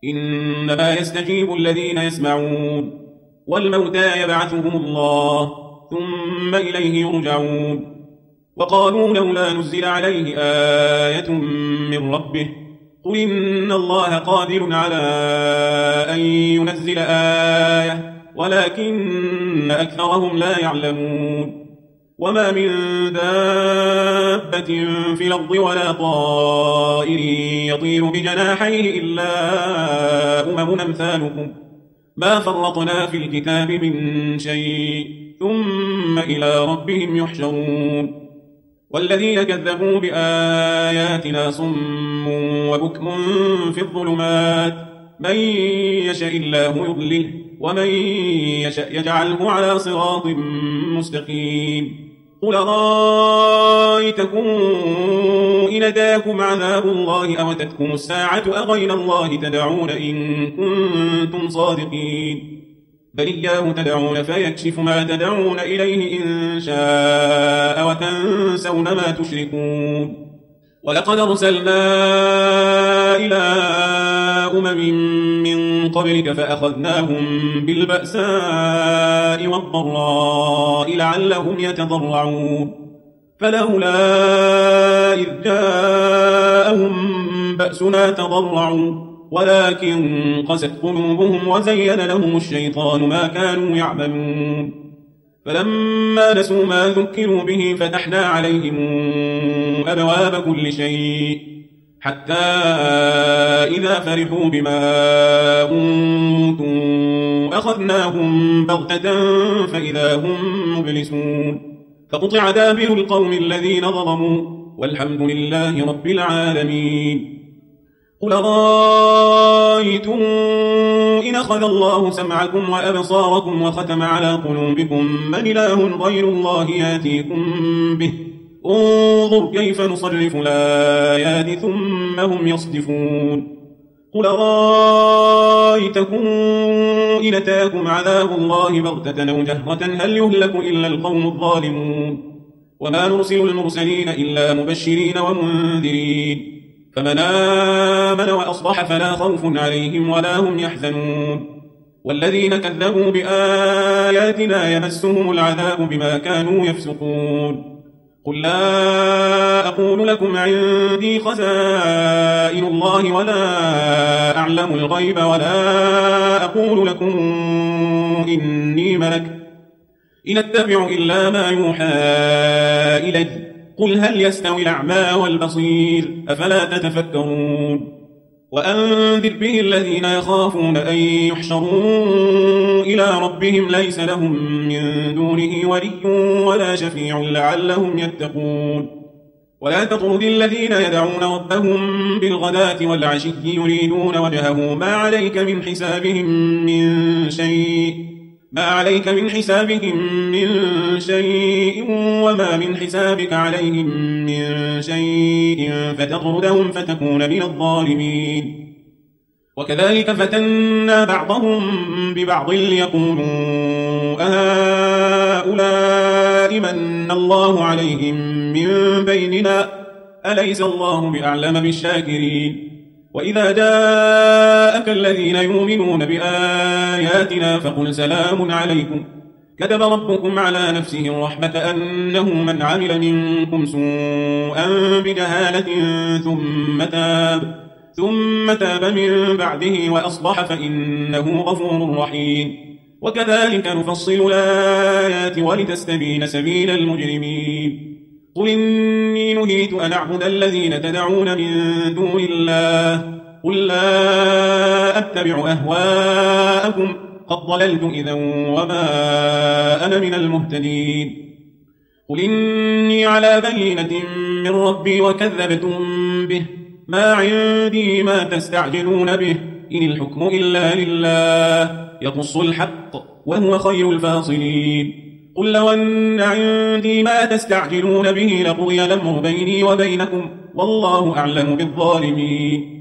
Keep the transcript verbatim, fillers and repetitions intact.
إنما يستجيب الذين يسمعون والموتى يبعثهم الله ثم إليه يرجعون وقالوا لولا نزل عليه آية من ربه قل إن الله قادر على أن ينزل آية ولكن أكثرهم لا يعلمون وما من دابة في الأرض ولا طائر يطير بجناحيه إلا أمم أمثالكم ما فرطنا في الكتاب من شيء ثم إلى ربهم يحشرون والذين كذبوا بآياتنا صم وبكم في الظلمات من يشاء الله يضلله ومن يشاء يجعله على صراط مستقيم قل رأيتكم إن أتاكم عذاب الله أو أتتكم الساعة أغير الله تدعون إن كنتم صادقين بل إياه تدعون فيكشف ما تدعون إليه إن شاء وتنسون ما تشركون ولقد أرسلنا إلى أمم من قبلك فأخذناهم بالبأساء والضراء لعلهم يتضرعون فلولا إذ جاءهم بأسنا تضرعوا ولكن قست قلوبهم وزين لهم الشيطان ما كانوا يعملون فلما نسوا ما ذكروا به فتحنا عليهم أبواب كل شيء حتى إذا فرحوا بما أوتوا أخذناهم بغتة فإذا هم مبلسون فقطع دابر القوم الذين ظلموا والحمد لله رب العالمين قل رأيتم إن أخذ الله سمعكم وأبصاركم وختم على قلوبكم من إله غير الله ياتيكم به انظر كيف نصرف الآيات ثم هم يصدفون قل رأيتكم إن أتاكم عذاب الله بغتة أو جهرة هل يهلك إلا القوم الظالمون وما نرسل المرسلين إلا مبشرين ومنذرين فمن آمن وأصلح فلا خوف عليهم ولا هم يحزنون والذين كذبوا بآياتنا يمسهم العذاب بما كانوا يفسقون قل لا أقول لكم عندي خزائن الله ولا أعلم الغيب ولا أقول لكم إني ملك إن أتبع إلا ما يوحى إلي قل هل يستوي الأعمى والبصير أفلا تتفكرون وأنذر به الذين يخافون أن يحشروا إلى ربهم ليس لهم من دونه ولي ولا شفيع لعلهم يتقون ولا تطرد الذين يدعون ربهم بالغداة والعشي يريدون وجهه ما عليك من حسابهم من شيء ما عليك من حسابهم من شيء وما من حسابك عليهم من شيء فتطردهم فتكون من الظالمين وكذلك فتنا بعضهم ببعض ليقولوا أهؤلاء من الله عليهم من بيننا أليس الله بأعلم بالشاكرين وإذا جاءك الذين يؤمنون بآياتنا فقل سلام عليكم كتب ربكم على نفسه الرحمة أنه من عمل منكم سوءا بجهالة ثم تاب ثم تاب من بعده وأصلح فإنه غفور رحيم وكذلك نفصل الآيات ولتستبين سبيل المجرمين قل إني نهيت أن أعبد الذين تدعون من دون الله قل لا أتبع أهواءكم قد ضللت إذا وما أنا من المهتدين قل إني على بينة من ربي وكذبتم به ما عندي ما تستعجلون به إن الحكم إلا لله يقص الحق وهو خير الفاصلين قل لو أن عندي ما تستعجلون به لقضي الأمر بيني وبينكم والله أعلم بالظالمين